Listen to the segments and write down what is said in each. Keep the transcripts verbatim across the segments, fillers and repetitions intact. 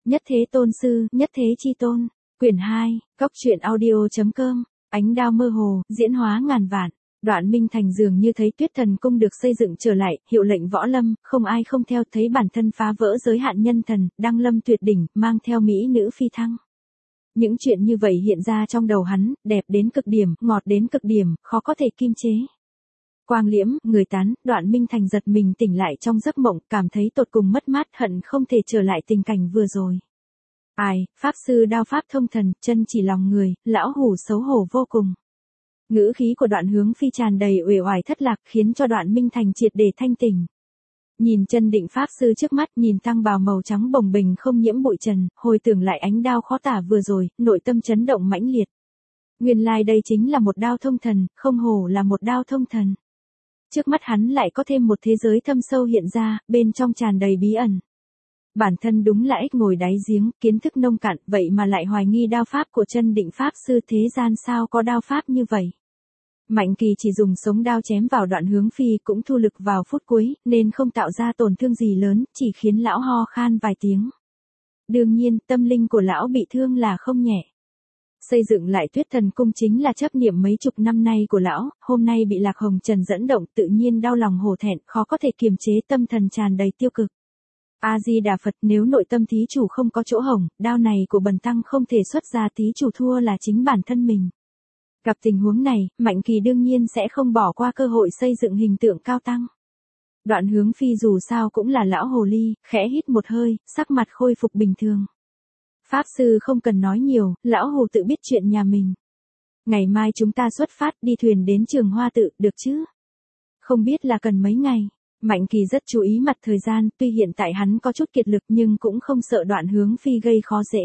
Nhất Thế Tôn Sư, Nhất Thế Chi Tôn. Quyển hai, Cốc truyện audio.com. Ánh đao mơ hồ, diễn hóa ngàn vạn. Đoạn Minh Thành dường như thấy Tuyết Thần Cung được xây dựng trở lại, hiệu lệnh võ lâm, không ai không theo, thấy bản thân phá vỡ giới hạn nhân thần, đăng lâm tuyệt đỉnh, mang theo mỹ nữ phi thăng. Những chuyện như vậy hiện ra trong đầu hắn, đẹp đến cực điểm, ngọt đến cực điểm, khó có thể kim chế. Quang liễm, người tán, Đoạn Minh Thành giật mình tỉnh lại trong giấc mộng, cảm thấy tột cùng mất mát, hận không thể trở lại tình cảnh vừa rồi. Ai, pháp sư đao pháp thông thần, chân chỉ lòng người, lão hủ xấu hổ vô cùng. Ngữ khí của Đoạn Hướng Phi tràn đầy uể oải thất lạc, khiến cho Đoạn Minh Thành triệt để thanh tỉnh. Nhìn chân định pháp sư trước mắt, nhìn tăng bào màu trắng bồng bềnh không nhiễm bụi trần, hồi tưởng lại ánh đao khó tả vừa rồi, nội tâm chấn động mãnh liệt. Nguyên lai đây chính là một đao thông thần, không hổ là một đao thông thần. Trước mắt hắn lại có thêm một thế giới thâm sâu hiện ra, bên trong tràn đầy bí ẩn. Bản thân đúng là ếch ngồi đáy giếng, kiến thức nông cạn, vậy mà lại hoài nghi đao pháp của chân định pháp sư, thế gian sao có đao pháp như vậy. Mạnh Kỳ chỉ dùng sống đao chém vào Đoạn Hướng Phi cũng thu lực vào phút cuối, nên không tạo ra tổn thương gì lớn, chỉ khiến lão ho khan vài tiếng. Đương nhiên, tâm linh của lão bị thương là không nhẹ. Xây dựng lại Tuyết Thần Cung chính là chấp niệm mấy chục năm nay của lão, hôm nay bị Lạc Hồng Trần dẫn động, tự nhiên đau lòng hổ thẹn, khó có thể kiềm chế, tâm thần tràn đầy tiêu cực. A-di-đà Phật, nếu nội tâm thí chủ không có chỗ hổng, đao này của bần tăng không thể xuất ra, thí chủ thua là chính bản thân mình. Gặp tình huống này, Mạnh Kỳ đương nhiên sẽ không bỏ qua cơ hội xây dựng hình tượng cao tăng. Đoạn Hướng Phi dù sao cũng là lão hồ ly, khẽ hít một hơi, sắc mặt khôi phục bình thường. Pháp sư không cần nói nhiều, lão hồ tự biết chuyện nhà mình. Ngày mai chúng ta xuất phát đi thuyền đến Trường Hoa Tự, được chứ? Không biết là cần mấy ngày. Mạnh Kỳ rất chú ý mặt thời gian, tuy hiện tại hắn có chút kiệt lực nhưng cũng không sợ Đoạn Hướng Phi gây khó dễ.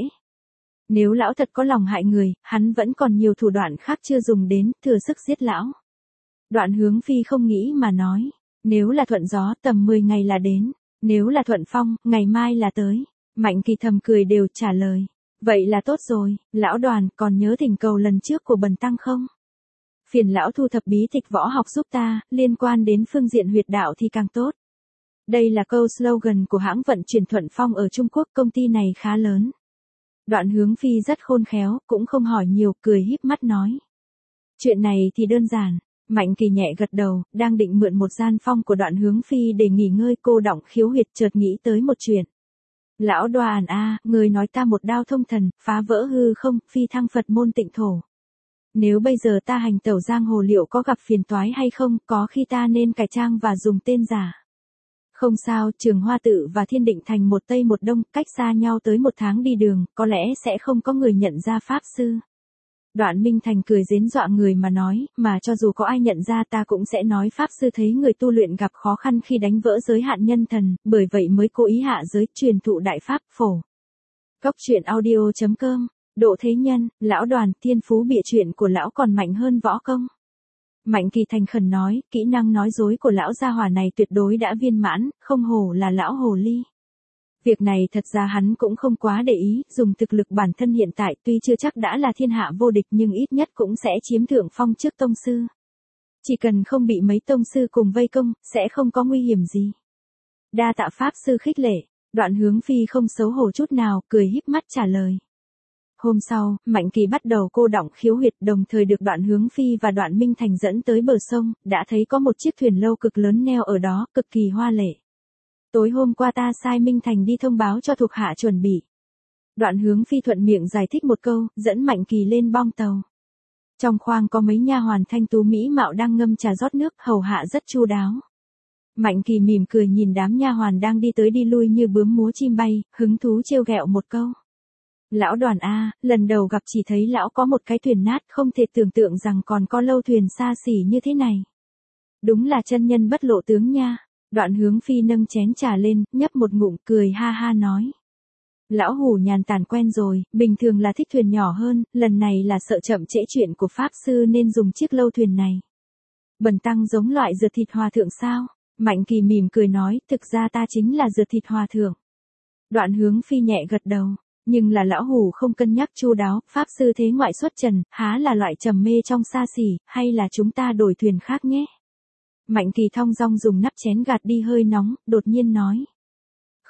Nếu lão thật có lòng hại người, hắn vẫn còn nhiều thủ đoạn khác chưa dùng đến, thừa sức giết lão. Đoạn Hướng Phi không nghĩ mà nói, nếu là thuận gió tầm mười ngày là đến, nếu là thuận phong, ngày mai là tới. Mạnh Kỳ thầm cười đều trả lời, vậy là tốt rồi, lão Đoàn còn nhớ thỉnh cầu lần trước của bần tăng không? Phiền lão thu thập bí tịch võ học giúp ta, liên quan đến phương diện huyệt đạo thì càng tốt. Đây là câu slogan của hãng vận chuyển Thuận Phong ở Trung Quốc, công ty này khá lớn. Đoạn Hướng Phi rất khôn khéo, cũng không hỏi nhiều, cười híp mắt nói. Chuyện này thì đơn giản. Mạnh Kỳ nhẹ gật đầu, đang định mượn một gian phong của Đoạn Hướng Phi để nghỉ ngơi, cô đọng khiếu huyệt chợt nghĩ tới một chuyện. Lão Đoàn a, người nói ta một đao thông thần, phá vỡ hư không, phi thăng Phật môn Tịnh thổ. Nếu bây giờ ta hành tẩu giang hồ liệu có gặp phiền toái hay không, có khi ta nên cải trang và dùng tên giả. Không sao, Trường Hoa Tự và Thiên Định Thành một tây một đông, cách xa nhau tới một tháng đi đường, có lẽ sẽ không có người nhận ra pháp sư. Đoạn Minh Thành cười giễu dọa người mà nói, mà cho dù có ai nhận ra ta cũng sẽ nói pháp sư thấy người tu luyện gặp khó khăn khi đánh vỡ giới hạn nhân thần, bởi vậy mới cố ý hạ giới, truyền thụ đại pháp phổ. Cốc truyện audio.com. Độ thế nhân, lão Đoàn, thiên phú bịa chuyện của lão còn mạnh hơn võ công. Mạnh Kỳ thành khẩn nói, kỹ năng nói dối của lão gia hỏa này tuyệt đối đã viên mãn, không hổ là lão hồ ly. Việc này thật ra hắn cũng không quá để ý, dùng thực lực bản thân hiện tại tuy chưa chắc đã là thiên hạ vô địch nhưng ít nhất cũng sẽ chiếm thượng phong trước tông sư. Chỉ cần không bị mấy tông sư cùng vây công, sẽ không có nguy hiểm gì. Đa tạ pháp sư khích lệ, Đoạn Hướng Phi không xấu hổ chút nào, cười híp mắt trả lời. Hôm sau, Mạnh Kỳ bắt đầu cô đọng khiếu huyệt, đồng thời được Đoạn Hướng Phi và Đoạn Minh Thành dẫn tới bờ sông, đã thấy có một chiếc thuyền lâu cực lớn neo ở đó, cực kỳ hoa lệ. Tối hôm qua ta sai Minh Thành đi thông báo cho thuộc hạ chuẩn bị. Đoạn Hướng Phi thuận miệng giải thích một câu, dẫn Mạnh Kỳ lên bong tàu. Trong khoang có mấy nha hoàn thanh tú mỹ mạo đang ngâm trà rót nước, hầu hạ rất chu đáo. Mạnh Kỳ mỉm cười nhìn đám nha hoàn đang đi tới đi lui như bướm múa chim bay, hứng thú trêu ghẹo một câu. Lão Đoàn a, lần đầu gặp chỉ thấy lão có một cái thuyền nát, không thể tưởng tượng rằng còn có lâu thuyền xa xỉ như thế này. Đúng là chân nhân bất lộ tướng nha. Đoạn Hướng Phi nâng chén trà lên, nhấp một ngụm, cười ha ha nói. Lão hủ nhàn tản quen rồi, bình thường là thích thuyền nhỏ hơn, lần này là sợ chậm trễ chuyện của pháp sư nên dùng chiếc lâu thuyền này. Bần tăng giống loại dượt thịt hòa thượng sao? Mạnh Kỳ mỉm cười nói, thực ra ta chính là dượt thịt hòa thượng. Đoạn Hướng Phi nhẹ gật đầu. Nhưng là lão hủ không cân nhắc chu đáo, pháp sư thế ngoại xuất trần, há là loại trầm mê trong xa xỉ, hay là chúng ta đổi thuyền khác nhé? Mạnh Kỳ thong dong dùng nắp chén gạt đi hơi nóng, đột nhiên nói.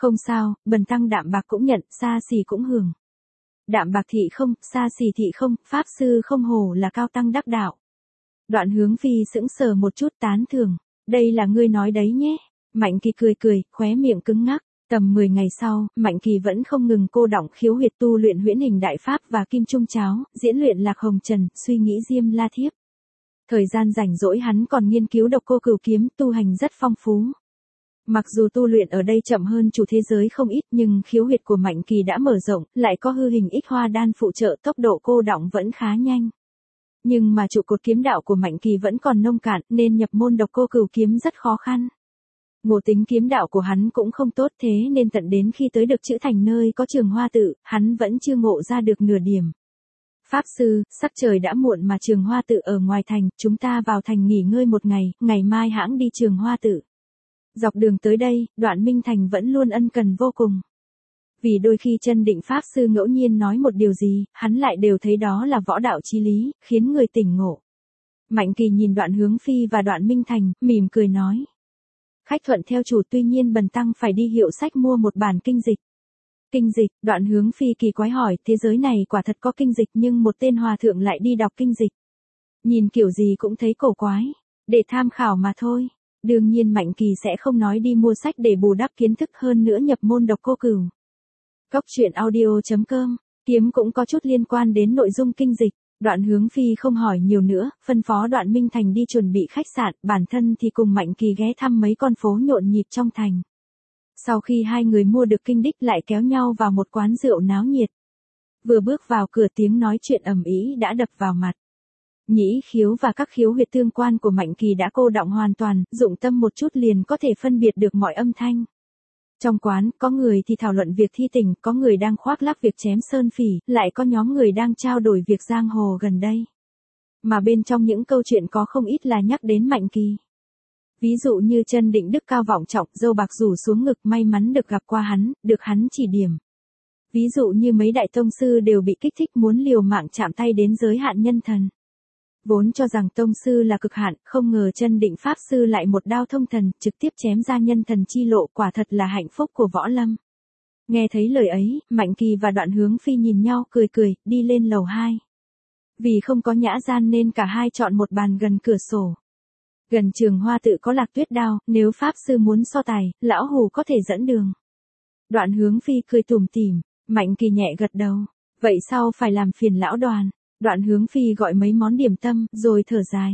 Không sao, bần tăng đạm bạc cũng nhận, xa xỉ cũng hưởng. Đạm bạc thị không, xa xỉ thị không, pháp sư không hổ là cao tăng đắc đạo. Đoạn Hướng Phi sững sờ một chút tán thưởng, đây là ngươi nói đấy nhé. Mạnh Kỳ cười cười, khóe miệng cứng ngắc. Tầm mười ngày sau, Mạnh Kỳ vẫn không ngừng cô đọng khiếu huyệt tu luyện huyễn hình đại pháp và kim trung cháo, diễn luyện lạc hồng trần, suy nghĩ diêm la thiếp. Thời gian rảnh rỗi hắn còn nghiên cứu độc cô cửu kiếm, tu hành rất phong phú. Mặc dù tu luyện ở đây chậm hơn chủ thế giới không ít nhưng khiếu huyệt của Mạnh Kỳ đã mở rộng, lại có hư hình ích hoa đan phụ trợ, tốc độ cô đọng vẫn khá nhanh. Nhưng mà trụ cột kiếm đạo của Mạnh Kỳ vẫn còn nông cạn nên nhập môn độc cô cửu kiếm rất khó khăn. Ngộ tính kiếm đạo của hắn cũng không tốt, thế nên tận đến khi tới được chữ thành nơi có Trường Hoa Tự, hắn vẫn chưa ngộ ra được nửa điểm. Pháp sư, sắc trời đã muộn mà Trường Hoa Tự ở ngoài thành, chúng ta vào thành nghỉ ngơi một ngày, ngày mai hãng đi Trường Hoa Tự. Dọc đường tới đây, Đoạn Minh Thành vẫn luôn ân cần vô cùng. Vì đôi khi Chân Định Pháp sư ngẫu nhiên nói một điều gì, hắn lại đều thấy đó là võ đạo chí lý, khiến người tỉnh ngộ. Mạnh Kỳ nhìn Đoạn Hướng Phi và Đoạn Minh Thành, mỉm cười nói. Khách thuận theo chủ, tuy nhiên bần tăng phải đi hiệu sách mua một bản kinh dịch. Kinh dịch, Đoạn Hướng Phi kỳ quái hỏi, thế giới này quả thật có kinh dịch nhưng một tên hòa thượng lại đi đọc kinh dịch. Nhìn kiểu gì cũng thấy cổ quái, để tham khảo mà thôi. Đương nhiên Mạnh Kỳ sẽ không nói đi mua sách để bù đắp kiến thức, hơn nữa nhập môn độc cô cửu. Cốc truyện audio chấm com, kiếm cũng có chút liên quan đến nội dung kinh dịch. Đoạn Hướng Phi không hỏi nhiều nữa, phân phó Đoạn Minh Thành đi chuẩn bị khách sạn, bản thân thì cùng Mạnh Kỳ ghé thăm mấy con phố nhộn nhịp trong thành. Sau khi hai người mua được kinh đích lại kéo nhau vào một quán rượu náo nhiệt. Vừa bước vào cửa tiếng nói chuyện ầm ĩ đã đập vào mặt. Nhĩ khiếu và các khiếu huyệt tương quan của Mạnh Kỳ đã cô đọng hoàn toàn, dụng tâm một chút liền có thể phân biệt được mọi âm thanh. Trong quán, có người thì thảo luận việc thi tỉnh, có người đang khoác lác việc chém sơn phỉ, lại có nhóm người đang trao đổi việc giang hồ gần đây. Mà bên trong những câu chuyện có không ít là nhắc đến Mạnh Kỳ. Ví dụ như Chân Định đức cao vọng trọng, râu bạc rủ xuống ngực, may mắn được gặp qua hắn, được hắn chỉ điểm. Ví dụ như mấy đại tông sư đều bị kích thích muốn liều mạng chạm tay đến giới hạn nhân thần. Vốn cho rằng tông sư là cực hạn, không ngờ Chân Định Pháp sư lại một đao thông thần, trực tiếp chém ra nhân thần chi lộ, quả thật là hạnh phúc của võ lâm. Nghe thấy lời ấy, Mạnh Kỳ và Đoạn Hướng Phi nhìn nhau cười cười, đi lên lầu hai. Vì không có nhã gian nên cả hai chọn một bàn gần cửa sổ. Gần Trường Hoa Tự có Lạc Tuyết đao, nếu Pháp sư muốn so tài, lão hù có thể dẫn đường. Đoạn Hướng Phi cười tủm tỉm, Mạnh Kỳ nhẹ gật đầu, vậy sao phải làm phiền lão Đoàn. Đoạn Hướng Phi gọi mấy món điểm tâm, rồi thở dài.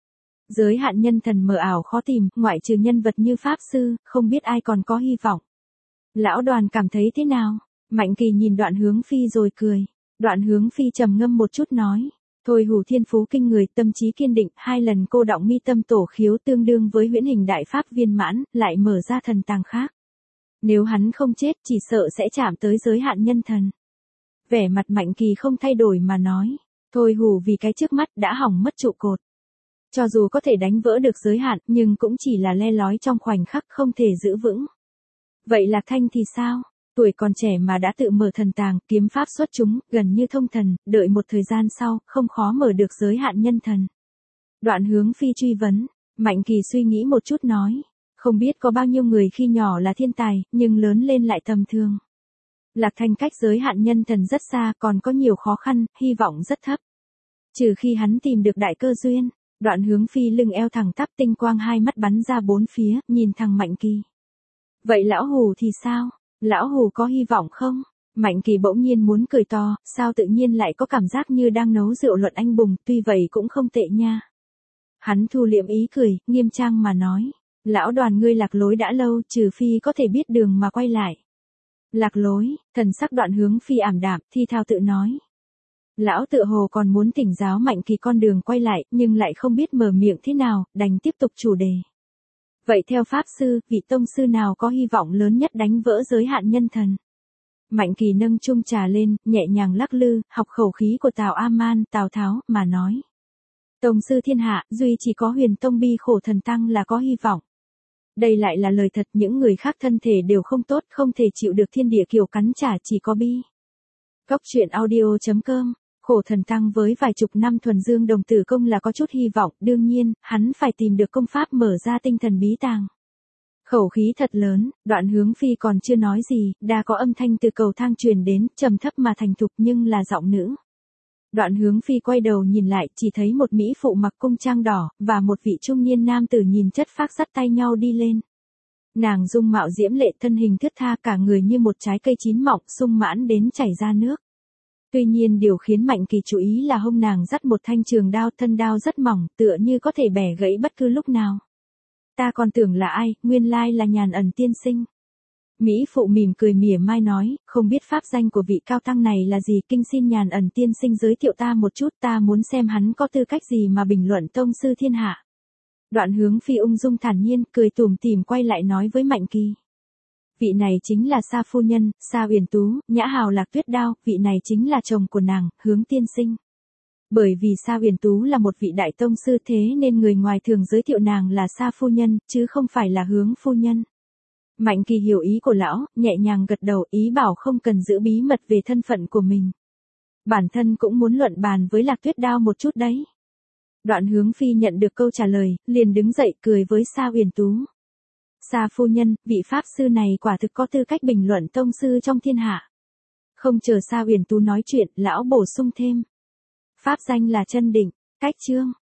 Giới hạn nhân thần mờ ảo khó tìm, ngoại trừ nhân vật như Pháp sư, không biết ai còn có hy vọng. Lão Đoàn cảm thấy thế nào? Mạnh Kỳ nhìn Đoạn Hướng Phi rồi cười. Đoạn Hướng Phi trầm ngâm một chút nói. Thôi hủ thiên phú kinh người, tâm trí kiên định, hai lần cô đọng mi tâm tổ khiếu tương đương với huyễn hình đại pháp viên mãn, lại mở ra thần tàng khác. Nếu hắn không chết chỉ sợ sẽ chạm tới giới hạn nhân thần. Vẻ mặt Mạnh Kỳ không thay đổi mà nói. Thôi hù vì cái trước mắt đã hỏng mất trụ cột. Cho dù có thể đánh vỡ được giới hạn, nhưng cũng chỉ là le lói trong khoảnh khắc, không thể giữ vững. Vậy Lạc Thanh thì sao? Tuổi còn trẻ mà đã tự mở thần tàng, kiếm pháp xuất chúng, gần như thông thần, đợi một thời gian sau, không khó mở được giới hạn nhân thần. Đoạn Hướng Phi truy vấn, Mạnh Kỳ suy nghĩ một chút nói, không biết có bao nhiêu người khi nhỏ là thiên tài, nhưng lớn lên lại tầm thường. Lạc Thanh cách giới hạn nhân thần rất xa, còn có nhiều khó khăn, hy vọng rất thấp. Trừ khi hắn tìm được đại cơ duyên. Đoạn Hướng Phi lưng eo thẳng tắp, tinh quang hai mắt bắn ra bốn phía, nhìn thằng Mạnh Kỳ. Vậy lão hù thì sao? Lão hù có hy vọng không? Mạnh Kỳ bỗng nhiên muốn cười to, sao tự nhiên lại có cảm giác như đang nấu rượu luận anh bùng, tuy vậy cũng không tệ nha. Hắn thu liệm ý cười, nghiêm trang mà nói. Lão Đoàn ngươi lạc lối đã lâu, trừ phi có thể biết đường mà quay lại. Lạc lối, thần sắc Đoạn Hướng Phi ảm đạm, thi thao tự nói. Lão tự hồ còn muốn thỉnh giáo Mạnh Kỳ con đường quay lại, nhưng lại không biết mở miệng thế nào, đành tiếp tục chủ đề. Vậy theo Pháp sư, vị tông sư nào có hy vọng lớn nhất đánh vỡ giới hạn nhân thần? Mạnh Kỳ nâng chung trà lên, nhẹ nhàng lắc lư, học khẩu khí của Tào A-man, Tào Tháo, mà nói. Tông sư thiên hạ, duy chỉ có Huyền Tông Bi Khổ Thần Tăng là có hy vọng. Đây lại là lời thật, những người khác thân thể đều không tốt, không thể chịu được thiên địa kiểu cắn trả, chỉ có Bi. Cốc truyện audio chấm com. Khổ Thần Tăng với vài chục năm thuần dương đồng tử công là có chút hy vọng, đương nhiên, hắn phải tìm được công pháp mở ra tinh thần bí tàng. Khẩu khí thật lớn, Đoạn Hướng Phi còn chưa nói gì, đã có âm thanh từ cầu thang truyền đến, trầm thấp mà thành thục nhưng là giọng nữ. Đoạn Hướng Phi quay đầu nhìn lại, chỉ thấy một mỹ phụ mặc cung trang đỏ, và một vị trung niên nam tử nhìn chất phác dắt tay nhau đi lên. Nàng dung mạo diễm lệ, thân hình thướt tha, cả người như một trái cây chín mọng, sung mãn đến chảy ra nước. Tuy nhiên điều khiến Mạnh Kỳ chú ý là hông nàng dắt một thanh trường đao, thân đao rất mỏng, tựa như có thể bẻ gãy bất cứ lúc nào. Ta còn tưởng là ai, nguyên lai là Nhàn Ẩn tiên sinh. Mỹ phụ mỉm cười mỉa mai nói, không biết pháp danh của vị cao tăng này là gì, kinh xin Nhàn Ẩn tiên sinh giới thiệu ta một chút, ta muốn xem hắn có tư cách gì mà bình luận tông sư thiên hạ. Đoạn Hướng Phi ung dung thản nhiên, cười tủm tỉm quay lại nói với Mạnh Kỳ. Vị này chính là Sa phu nhân, Sa Uyển Tú, nhã hào Lạc Tuyết Đao, vị này chính là chồng của nàng, Hướng tiên sinh. Bởi vì Sa Uyển Tú là một vị đại tông sư, thế nên người ngoài thường giới thiệu nàng là Sa phu nhân, chứ không phải là Hướng phu nhân. Mạnh Kỳ hiểu ý của lão, nhẹ nhàng gật đầu, ý bảo không cần giữ bí mật về thân phận của mình. Bản thân cũng muốn luận bàn với Lạc Tuyết Đao một chút đấy. Đoạn Hướng Phi nhận được câu trả lời, liền đứng dậy cười với Sa Uyển Tú. Sa phu nhân, vị pháp sư này quả thực có tư cách bình luận tông sư trong thiên hạ. Không chờ Sa Uyển Tú nói chuyện, lão bổ sung thêm. Pháp danh là Chân Định, cách chương.